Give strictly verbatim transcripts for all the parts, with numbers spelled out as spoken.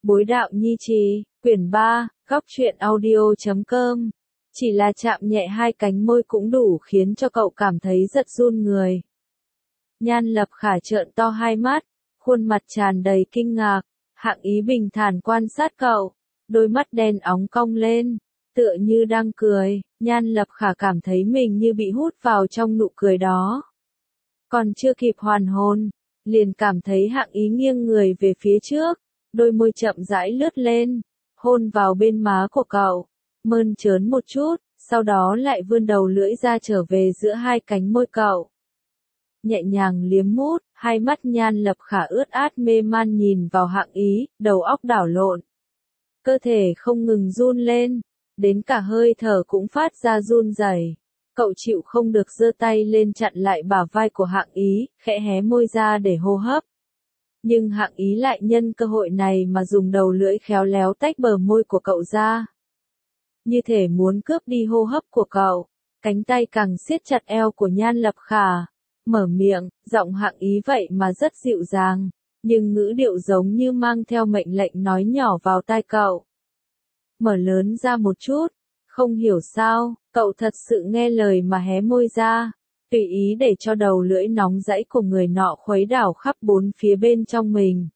Bối đạo nhi trì, quyển ba, góc truyện audio chấm com. Chỉ là chạm nhẹ hai cánh môi cũng đủ khiến cho cậu cảm thấy giật run người. Nhan Lập Khả trợn to hai mắt, khuôn mặt tràn đầy kinh ngạc, Hạng Ý bình thản quan sát cậu, đôi mắt đen óng cong lên, tựa như đang cười. Nhan Lập Khả cảm thấy mình như bị hút vào trong nụ cười đó. Còn chưa kịp hoàn hồn, liền cảm thấy Hạng Ý nghiêng người về phía trước, đôi môi chậm rãi lướt lên, hôn vào bên má của cậu, mơn trớn một chút, sau đó lại vươn đầu lưỡi ra trở về giữa hai cánh môi cậu. Nhẹ nhàng liếm mút, hai mắt Nhan Lập Khả ướt át mê man nhìn vào Hạng Ý, đầu óc đảo lộn. Cơ thể không ngừng run lên, đến cả hơi thở cũng phát ra run rẩy. Cậu chịu không được giơ tay lên chặn lại bả vai của Hạng Ý, khẽ hé môi ra để hô hấp. Nhưng Hạng Ý lại nhân cơ hội này mà dùng đầu lưỡi khéo léo tách bờ môi của cậu ra. Như thể muốn cướp đi hô hấp của cậu, cánh tay càng siết chặt eo của Nhan Lập Khả. Mở miệng, giọng Hạng Ý vậy mà rất dịu dàng, nhưng ngữ điệu giống như mang theo mệnh lệnh nói nhỏ vào tai cậu. Mở lớn ra một chút, không hiểu sao, cậu thật sự nghe lời mà hé môi ra, tùy ý để cho đầu lưỡi nóng rẫy của người nọ khuấy đảo khắp bốn phía bên trong mình.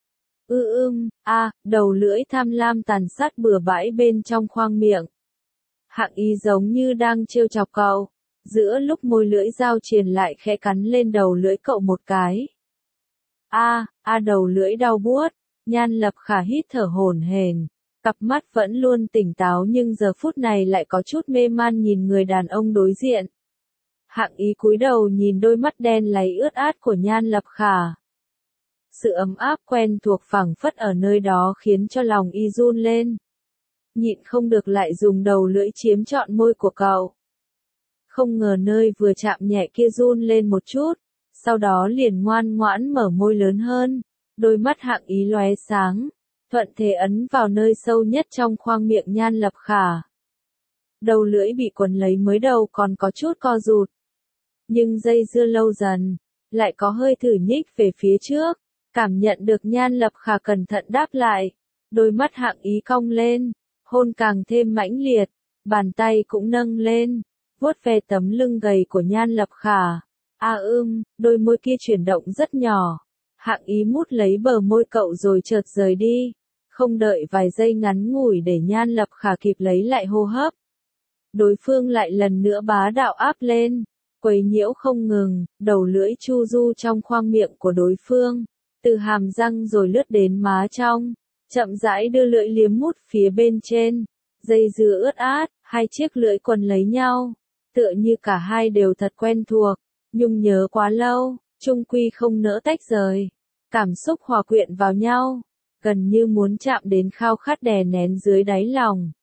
Ư ưm, a, đầu lưỡi tham lam tàn sát bừa bãi bên trong khoang miệng. Hạng Ý giống như đang trêu chọc cậu, giữa lúc môi lưỡi dao triền lại khẽ cắn lên đầu lưỡi cậu một cái. A, a đầu lưỡi đau buốt, Nhan Lập Khả hít thở hổn hển, cặp mắt vẫn luôn tỉnh táo nhưng giờ phút này lại có chút mê man nhìn người đàn ông đối diện. Hạng Ý cúi đầu nhìn đôi mắt đen láy ướt át của Nhan Lập Khả. Sự ấm áp quen thuộc phảng phất ở nơi đó khiến cho lòng y run lên. Nhịn không được lại dùng đầu lưỡi chiếm trọn môi của cậu. Không ngờ nơi vừa chạm nhẹ kia run lên một chút, sau đó liền ngoan ngoãn mở môi lớn hơn, đôi mắt Hạng Ý lóe sáng, thuận thế ấn vào nơi sâu nhất trong khoang miệng Nhan Lập Khả. Đầu lưỡi bị quấn lấy mới đầu còn có chút co rụt, nhưng dây dưa lâu dần, lại có hơi thử nhích về phía trước, cảm nhận được Nhan Lập Khả cẩn thận đáp lại, đôi mắt Hạng Ý cong lên, hôn càng thêm mãnh liệt, bàn tay cũng nâng lên, vuốt ve tấm lưng gầy của Nhan Lập Khả. A ưm, đôi môi kia chuyển động rất nhỏ. Hạng Ý mút lấy bờ môi cậu rồi chợt rời đi, không đợi vài giây ngắn ngủi để Nhan Lập Khả kịp lấy lại hô hấp. Đối phương lại lần nữa bá đạo áp lên, quấy nhiễu không ngừng, đầu lưỡi chu du trong khoang miệng của đối phương, từ hàm răng rồi lướt đến má trong, chậm rãi đưa lưỡi liếm mút phía bên trên, dây dưa ướt át, hai chiếc lưỡi quấn lấy nhau, tựa như cả hai đều thật quen thuộc, nhung nhớ quá lâu, chung quy không nỡ tách rời, cảm xúc hòa quyện vào nhau, gần như muốn chạm đến khao khát đè nén dưới đáy lòng.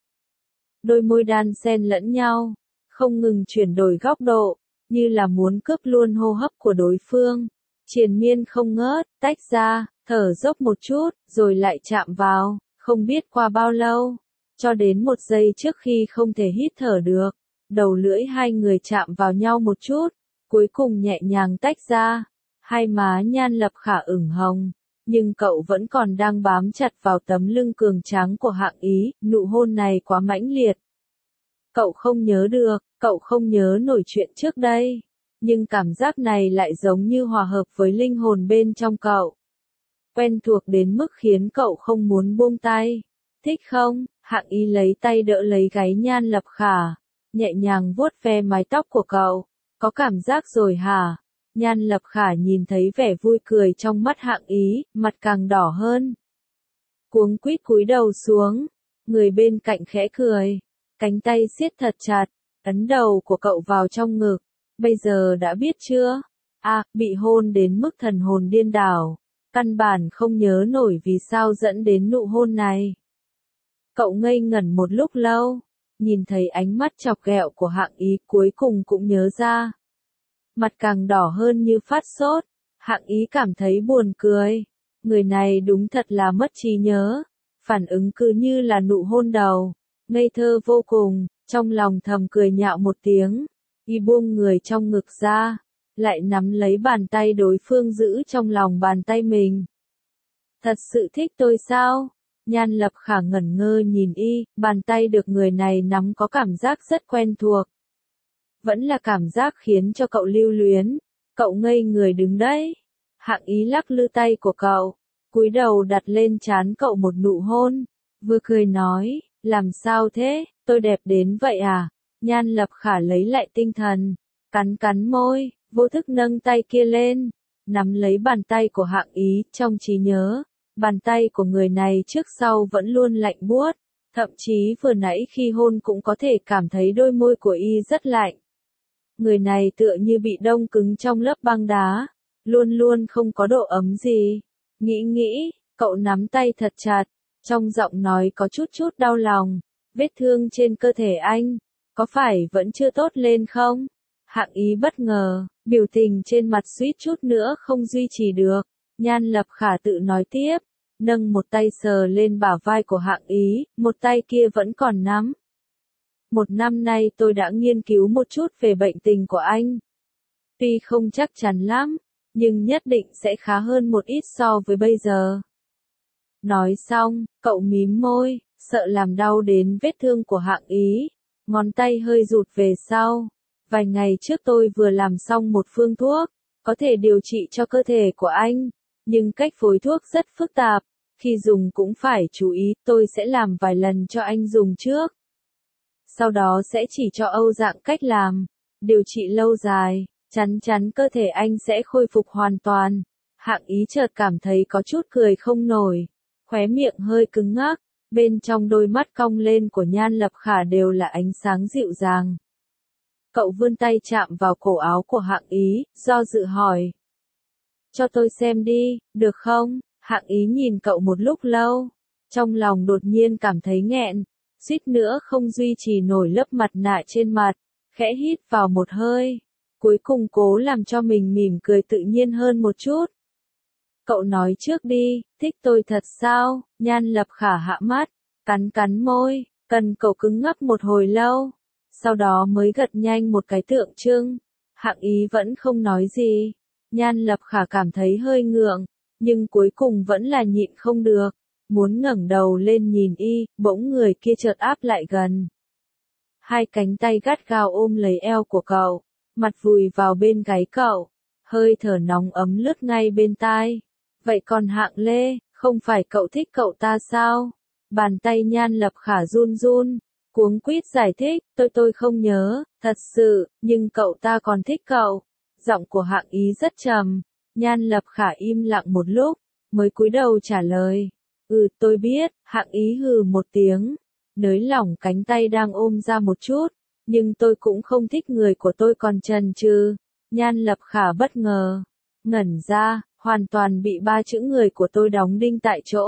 Đôi môi đan xen lẫn nhau, không ngừng chuyển đổi góc độ, như là muốn cướp luôn hô hấp của đối phương, triền miên không ngớt, tách ra, thở dốc một chút, rồi lại chạm vào, không biết qua bao lâu, cho đến một giây trước khi không thể hít thở được, đầu lưỡi hai người chạm vào nhau một chút, cuối cùng nhẹ nhàng tách ra, hai má Nhan Lập Khả ửng hồng, nhưng cậu vẫn còn đang bám chặt vào tấm lưng cường tráng của Hạng Ý, nụ hôn này quá mãnh liệt. Cậu không nhớ được, cậu không nhớ nổi chuyện trước đây, nhưng cảm giác này lại giống như hòa hợp với linh hồn bên trong cậu. Quen thuộc đến mức khiến cậu không muốn buông tay. Thích không? Hạng Ý lấy tay đỡ lấy gáy Nhan Lập Khả, nhẹ nhàng vuốt ve mái tóc của cậu. Có cảm giác rồi hả? Nhan Lập Khả nhìn thấy vẻ vui cười trong mắt Hạng Ý, mặt càng đỏ hơn. Cuống quýt cúi đầu xuống, người bên cạnh khẽ cười, cánh tay siết thật chặt, ấn đầu của cậu vào trong ngực. Bây giờ đã biết chưa? À, bị hôn đến mức thần hồn điên đảo, căn bản không nhớ nổi vì sao dẫn đến nụ hôn này. Cậu ngây ngẩn một lúc lâu, nhìn thấy ánh mắt chọc ghẹo của Hạng Ý cuối cùng cũng nhớ ra. Mặt càng đỏ hơn như phát sốt, Hạng Ý cảm thấy buồn cười. Người này đúng thật là mất trí nhớ, phản ứng cứ như là nụ hôn đầu, ngây thơ vô cùng, trong lòng thầm cười nhạo một tiếng, y buông người trong ngực ra, lại nắm lấy bàn tay đối phương giữ trong lòng bàn tay mình. Thật sự thích tôi sao? Nhan Lập Khả ngẩn ngơ nhìn y, bàn tay được người này nắm có cảm giác rất quen thuộc. Vẫn là cảm giác khiến cho cậu lưu luyến, cậu ngây người đứng đấy. Hạng Ý lắc lư tay của cậu, cúi đầu đặt lên trán cậu một nụ hôn, vừa cười nói, làm sao thế, tôi đẹp đến vậy à? Nhan Lập Khả lấy lại tinh thần, cắn cắn môi, vô thức nâng tay kia lên, nắm lấy bàn tay của Hạng Ý, trong trí nhớ, bàn tay của người này trước sau vẫn luôn lạnh buốt, thậm chí vừa nãy khi hôn cũng có thể cảm thấy đôi môi của y rất lạnh. Người này tựa như bị đông cứng trong lớp băng đá, luôn luôn không có độ ấm gì. Nghĩ nghĩ, cậu nắm tay thật chặt, trong giọng nói có chút chút đau lòng, vết thương trên cơ thể anh, có phải vẫn chưa tốt lên không? Hạng Ý bất ngờ, biểu tình trên mặt suýt chút nữa không duy trì được. Nhan Lập Khả tự nói tiếp, nâng một tay sờ lên bả vai của Hạng Ý, một tay kia vẫn còn nắm. Một năm nay tôi đã nghiên cứu một chút về bệnh tình của anh. Tuy không chắc chắn lắm, nhưng nhất định sẽ khá hơn một ít so với bây giờ. Nói xong, cậu mím môi, sợ làm đau đến vết thương của Hạng Ý, ngón tay hơi rụt về sau. Vài ngày trước tôi vừa làm xong một phương thuốc, có thể điều trị cho cơ thể của anh, nhưng cách phối thuốc rất phức tạp, khi dùng cũng phải chú ý, tôi sẽ làm vài lần cho anh dùng trước. Sau đó sẽ chỉ cho Âu dạng cách làm, điều trị lâu dài, chắn chắn cơ thể anh sẽ khôi phục hoàn toàn. Hạng Ý chợt cảm thấy có chút cười không nổi, khóe miệng hơi cứng ngắc, bên trong đôi mắt cong lên của Nhan Lập Khả đều là ánh sáng dịu dàng. Cậu vươn tay chạm vào cổ áo của Hạng Ý, do dự hỏi. Cho tôi xem đi, được không? Hạng Ý nhìn cậu một lúc lâu, trong lòng đột nhiên cảm thấy nghẹn, suýt nữa không duy trì nổi lớp mặt nạ trên mặt, khẽ hít vào một hơi, cuối cùng cố làm cho mình mỉm cười tự nhiên hơn một chút. Cậu nói trước đi, thích tôi thật sao? Nhan Lập Khả hạ mắt, cắn cắn môi, cần cậu cứng ngắc một hồi lâu, sau đó mới gật nhanh một cái tượng trưng. Hạng Ý vẫn không nói gì, Nhan Lập Khả cảm thấy hơi ngượng, nhưng cuối cùng vẫn là nhịn không được, muốn ngẩng đầu lên nhìn y, bỗng người kia chợt áp lại gần. Hai cánh tay gắt gao ôm lấy eo của cậu, mặt vùi vào bên gáy cậu, hơi thở nóng ấm lướt ngay bên tai. Vậy còn Hạng Lê, không phải cậu thích cậu ta sao? Bàn tay Nhan Lập Khả run run, cuống quýt giải thích, tôi tôi không nhớ, thật sự, nhưng cậu ta còn thích cậu. Giọng của Hạng Ý rất trầm, Nhan Lập Khả im lặng một lúc, mới cúi đầu trả lời. Ừ, tôi biết. Hạng Ý hừ một tiếng, nới lỏng cánh tay đang ôm ra một chút, nhưng tôi cũng không thích người của tôi còn chần chừ. Nhan Lập Khả bất ngờ, ngẩn ra, hoàn toàn bị ba chữ người của tôi đóng đinh tại chỗ.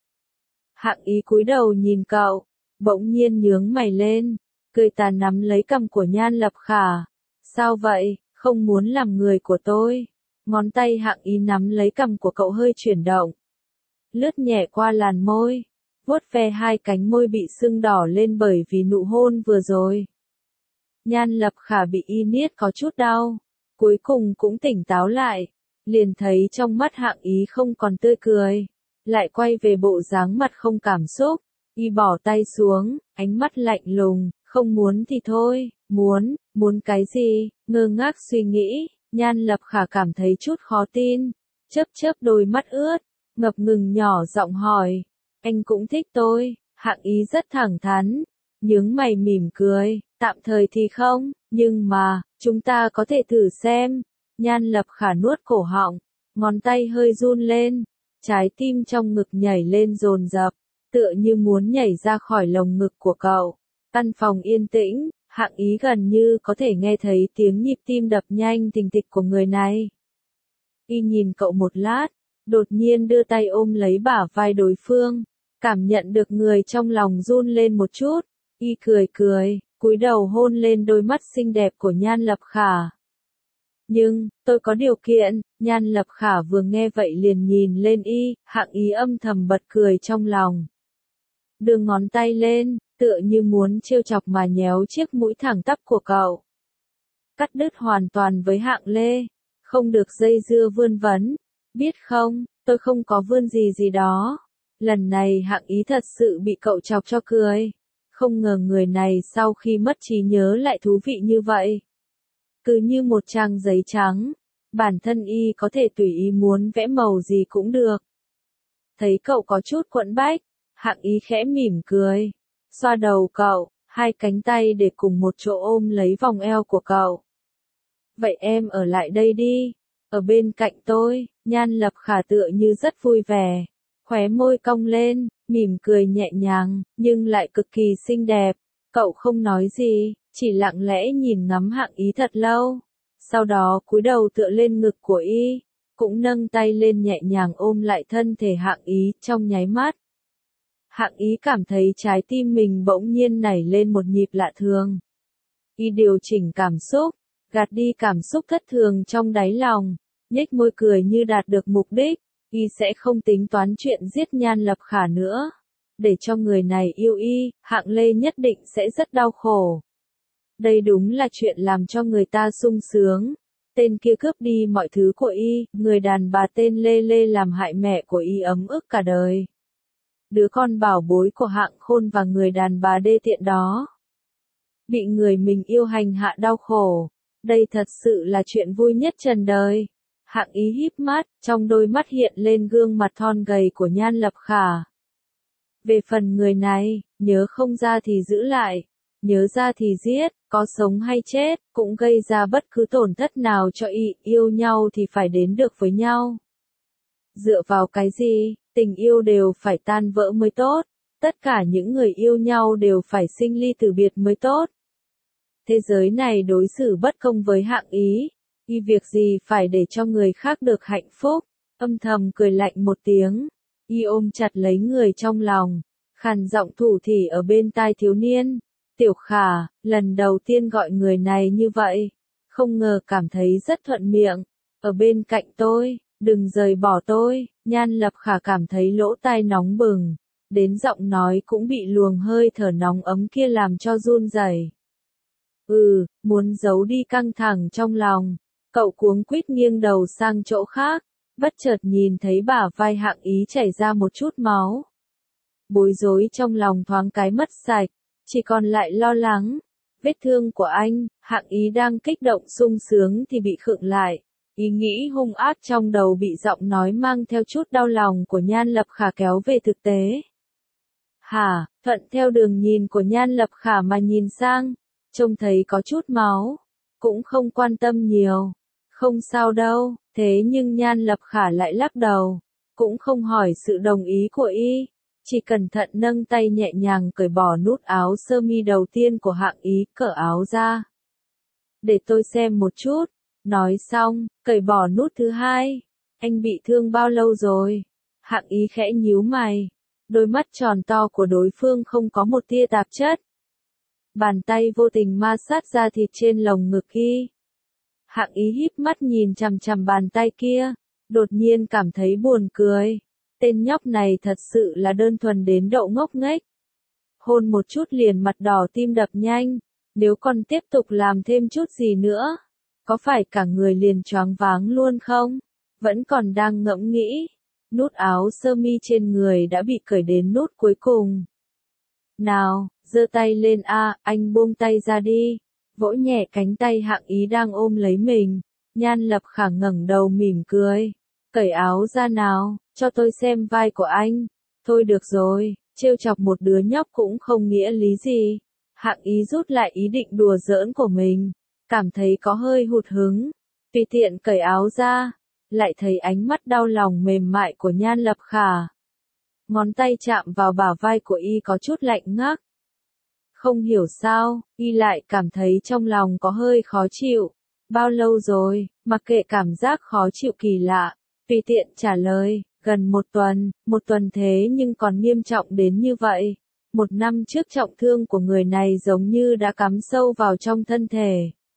Hạng Ý cúi đầu nhìn cậu, bỗng nhiên nhướng mày lên, cười tà nắm lấy cằm của Nhan Lập Khả. Sao vậy, không muốn làm người của tôi? Ngón tay Hạng Ý nắm lấy cằm của cậu hơi chuyển động, lướt nhẹ qua làn môi, vuốt ve hai cánh môi bị sưng đỏ lên bởi vì nụ hôn vừa rồi. Nhan Lập Khả bị y niết có chút đau, cuối cùng cũng tỉnh táo lại, liền thấy trong mắt Hạng Ý không còn tươi cười, lại quay về bộ dáng mặt không cảm xúc. Y bỏ tay xuống, ánh mắt lạnh lùng, không muốn thì thôi, muốn, muốn cái gì? Ngơ ngác suy nghĩ, Nhan Lập Khả cảm thấy chút khó tin, chớp chớp đôi mắt ướt, ngập ngừng nhỏ giọng hỏi, anh cũng thích tôi? Hạng Ý rất thẳng thắn, nhướng mày mỉm cười, tạm thời thì không, nhưng mà, chúng ta có thể thử xem. Nhan Lập Khả nuốt cổ họng, ngón tay hơi run lên, trái tim trong ngực nhảy lên dồn dập, tựa như muốn nhảy ra khỏi lồng ngực của cậu. Căn phòng yên tĩnh, Hạng Ý gần như có thể nghe thấy tiếng nhịp tim đập nhanh thình thịch của người này. Y nhìn cậu một lát, đột nhiên đưa tay ôm lấy bả vai đối phương, cảm nhận được người trong lòng run lên một chút, y cười cười, cúi đầu hôn lên đôi mắt xinh đẹp của Nhan Lập Khả. Nhưng, tôi có điều kiện. Nhan Lập Khả vừa nghe vậy liền nhìn lên y, Hạng Ý âm thầm bật cười trong lòng. Đưa ngón tay lên, tựa như muốn trêu chọc mà nhéo chiếc mũi thẳng tắp của cậu. Cắt đứt hoàn toàn với Hạng Lê, không được dây dưa vươn vấn, biết không, tôi không có vươn gì gì đó. Lần này Hạng Ý thật sự bị cậu chọc cho cười. Không ngờ người này sau khi mất trí nhớ lại thú vị như vậy. Cứ như một trang giấy trắng, bản thân y có thể tùy ý muốn vẽ màu gì cũng được. Thấy cậu có chút quẫn bách, Hạng Ý khẽ mỉm cười, xoa đầu cậu, hai cánh tay để cùng một chỗ ôm lấy vòng eo của cậu. Vậy em ở lại đây đi, ở bên cạnh tôi. Nhan Lập Khả tựa như rất vui vẻ, khóe môi cong lên, mỉm cười nhẹ nhàng, nhưng lại cực kỳ xinh đẹp. Cậu không nói gì, chỉ lặng lẽ nhìn ngắm Hạng Ý thật lâu. Sau đó cúi đầu tựa lên ngực của y, cũng nâng tay lên nhẹ nhàng ôm lại thân thể Hạng Ý trong nháy mắt. Hạng Ý cảm thấy trái tim mình bỗng nhiên nảy lên một nhịp lạ thường. Y điều chỉnh cảm xúc, gạt đi cảm xúc thất thường trong đáy lòng, nhếch môi cười như đạt được mục đích. Y sẽ không tính toán chuyện giết Nhan Lập Khả nữa. Để cho người này yêu y, Hạng Lê nhất định sẽ rất đau khổ. Đây đúng là chuyện làm cho người ta sung sướng. Tên kia cướp đi mọi thứ của y, người đàn bà tên Lê Lê làm hại mẹ của y ấm ức cả đời. Đứa con bảo bối của Hạng Khôn và người đàn bà đê tiện đó bị người mình yêu hành hạ đau khổ. Đây thật sự là chuyện vui nhất trần đời. Hạng Ý híp mắt, trong đôi mắt hiện lên gương mặt thon gầy của Nhan Lập Khả. Về phần người này, nhớ không ra thì giữ lại, nhớ ra thì giết, có sống hay chết, cũng gây ra bất cứ tổn thất nào cho y, yêu nhau thì phải đến được với nhau. Dựa vào cái gì, tình yêu đều phải tan vỡ mới tốt, tất cả những người yêu nhau đều phải sinh ly tử biệt mới tốt. Thế giới này đối xử bất công với Hạng Ý. Y việc gì phải để cho người khác được hạnh phúc, âm thầm cười lạnh một tiếng. Y ôm chặt lấy người trong lòng, khàn giọng thủ thỉ ở bên tai thiếu niên. Tiểu Khả, lần đầu tiên gọi người này như vậy, không ngờ cảm thấy rất thuận miệng. Ở bên cạnh tôi, đừng rời bỏ tôi. Nhan Lập Khả cảm thấy lỗ tai nóng bừng, đến giọng nói cũng bị luồng hơi thở nóng ấm kia làm cho run rẩy. Ừ, muốn giấu đi căng thẳng trong lòng. Cậu cuống quýt nghiêng đầu sang chỗ khác, bất chợt nhìn thấy bả vai Hạng Ý chảy ra một chút máu. Bối rối trong lòng thoáng cái mất sạch, chỉ còn lại lo lắng. Vết thương của anh, Hạng Ý đang kích động sung sướng thì bị khựng lại. Ý nghĩ hung ác trong đầu bị giọng nói mang theo chút đau lòng của Nhan Lập Khả kéo về thực tế. Hả, thuận theo đường nhìn của Nhan Lập Khả mà nhìn sang, trông thấy có chút máu, cũng không quan tâm nhiều. Không sao đâu, thế nhưng Nhan Lập Khả lại lắc đầu, cũng không hỏi sự đồng ý của y, chỉ cẩn thận nâng tay nhẹ nhàng cởi bỏ nút áo sơ mi đầu tiên của Hạng Ý, cởi áo ra. Để tôi xem một chút, nói xong, cởi bỏ nút thứ hai. Anh bị thương bao lâu rồi? Hạng Ý khẽ nhíu mày, đôi mắt tròn to của đối phương không có một tia tạp chất. Bàn tay vô tình ma sát da thịt trên lồng ngực y. Hạng Ý híp mắt nhìn chằm chằm bàn tay kia, đột nhiên cảm thấy buồn cười. Tên nhóc này thật sự là đơn thuần đến độ ngốc nghếch. Hôn một chút liền mặt đỏ tim đập nhanh, nếu còn tiếp tục làm thêm chút gì nữa, có phải cả người liền choáng váng luôn không? Vẫn còn đang ngẫm nghĩ, nút áo sơ mi trên người đã bị cởi đến nút cuối cùng. Nào, giơ tay lên a, anh buông tay ra đi. Vỗ nhẹ cánh tay Hạng Ý đang ôm lấy mình. Nhan Lập Khả ngẩng đầu mỉm cười. Cởi áo ra nào, cho tôi xem vai của anh. Thôi được rồi, trêu chọc một đứa nhóc cũng không nghĩa lý gì. Hạng Ý rút lại ý định đùa giỡn của mình, cảm thấy có hơi hụt hứng. Tùy tiện cởi áo ra, lại thấy ánh mắt đau lòng mềm mại của Nhan Lập Khả. Ngón tay chạm vào bả vai của y có chút lạnh ngắt. Không hiểu sao, y lại cảm thấy trong lòng có hơi khó chịu. Bao lâu rồi, mặc kệ cảm giác khó chịu kỳ lạ, tùy tiện trả lời, gần một tuần, một tuần thế nhưng còn nghiêm trọng đến như vậy. Một năm trước trọng thương của người này giống như đã cắm sâu vào trong thân thể.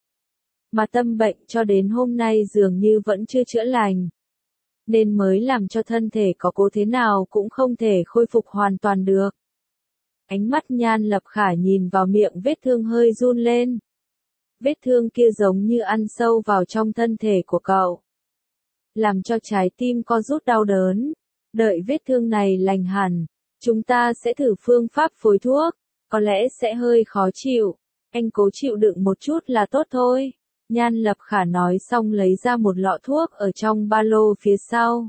Mà tâm bệnh cho đến hôm nay dường như vẫn chưa chữa lành. Nên mới làm cho thân thể có cố thế nào cũng không thể khôi phục hoàn toàn được. Ánh mắt Nhan Lập Khả nhìn vào miệng vết thương hơi run lên. Vết thương kia giống như ăn sâu vào trong thân thể của cậu, làm cho trái tim co rút đau đớn. Đợi vết thương này lành hẳn, chúng ta sẽ thử phương pháp phối thuốc, có lẽ sẽ hơi khó chịu, anh cố chịu đựng một chút là tốt thôi. Nhan Lập Khả nói xong lấy ra một lọ thuốc ở trong ba lô phía sau.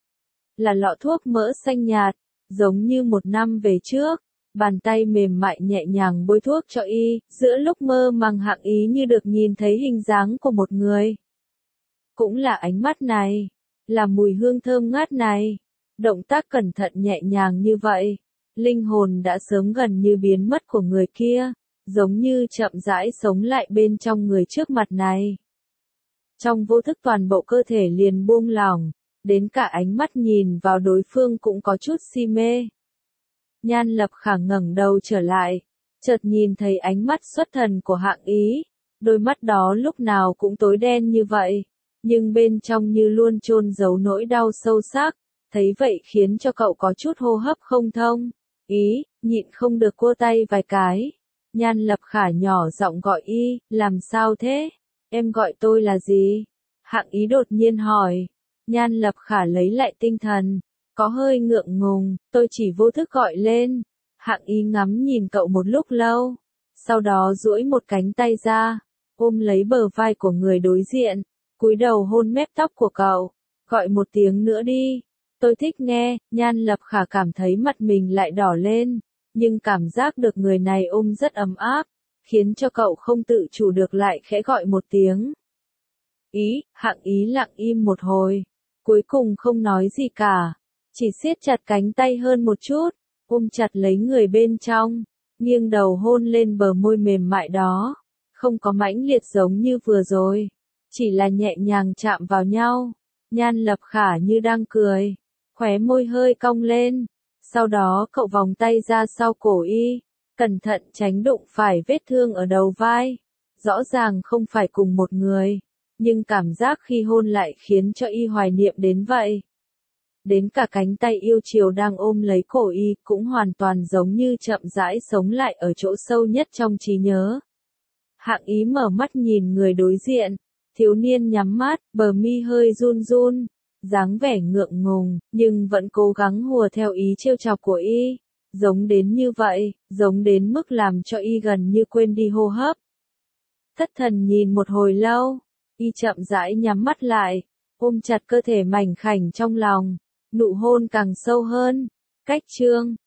Là lọ thuốc mỡ xanh nhạt, giống như một năm về trước. Bàn tay mềm mại nhẹ nhàng bôi thuốc cho y, giữa lúc mơ màng Hạng Ý như được nhìn thấy hình dáng của một người. Cũng là ánh mắt này, là mùi hương thơm ngát này, động tác cẩn thận nhẹ nhàng như vậy. Linh hồn đã sớm gần như biến mất của người kia, giống như chậm rãi sống lại bên trong người trước mặt này. Trong vô thức toàn bộ cơ thể liền buông lỏng, đến cả ánh mắt nhìn vào đối phương cũng có chút si mê. Nhan Lập Khả ngẩng đầu trở lại, chợt nhìn thấy ánh mắt xuất thần của Hạng Ý, đôi mắt đó lúc nào cũng tối đen như vậy, nhưng bên trong như luôn chôn giấu nỗi đau sâu sắc, thấy vậy khiến cho cậu có chút hô hấp không thông. Ý, nhịn không được cua tay vài cái. Nhan Lập Khả nhỏ giọng gọi y, làm sao thế? Em gọi tôi là gì? Hạng Ý đột nhiên hỏi. Nhan Lập Khả lấy lại tinh thần, có hơi ngượng ngùng, tôi chỉ vô thức gọi lên. Hạng Ý ngắm nhìn cậu một lúc lâu, sau đó duỗi một cánh tay ra, ôm lấy bờ vai của người đối diện, cúi đầu hôn mép tóc của cậu, gọi một tiếng nữa đi. Tôi thích nghe. Nhan Lập Khả cảm thấy mặt mình lại đỏ lên, nhưng cảm giác được người này ôm rất ấm áp, khiến cho cậu không tự chủ được lại khẽ gọi một tiếng. Ý, Hạng Ý lặng im một hồi, cuối cùng không nói gì cả, chỉ siết chặt cánh tay hơn một chút, ôm chặt lấy người bên trong, nghiêng đầu hôn lên bờ môi mềm mại đó, không có mãnh liệt giống như vừa rồi, chỉ là nhẹ nhàng chạm vào nhau. Nhan Lập Khả như đang cười, khóe môi hơi cong lên, sau đó cậu vòng tay ra sau cổ y, cẩn thận tránh đụng phải vết thương ở đầu vai. Rõ ràng không phải cùng một người, nhưng cảm giác khi hôn lại khiến cho y hoài niệm đến vậy. Đến cả cánh tay yêu chiều đang ôm lấy cổ y cũng hoàn toàn giống như chậm rãi sống lại ở chỗ sâu nhất trong trí nhớ. Hạng Ý mở mắt nhìn người đối diện, thiếu niên nhắm mắt, bờ mi hơi run run, dáng vẻ ngượng ngùng, nhưng vẫn cố gắng hùa theo ý trêu chọc của y, giống đến như vậy, giống đến mức làm cho y gần như quên đi hô hấp. Thất thần nhìn một hồi lâu, y chậm rãi nhắm mắt lại, ôm chặt cơ thể mảnh khảnh trong lòng, nụ hôn càng sâu hơn. Cách chương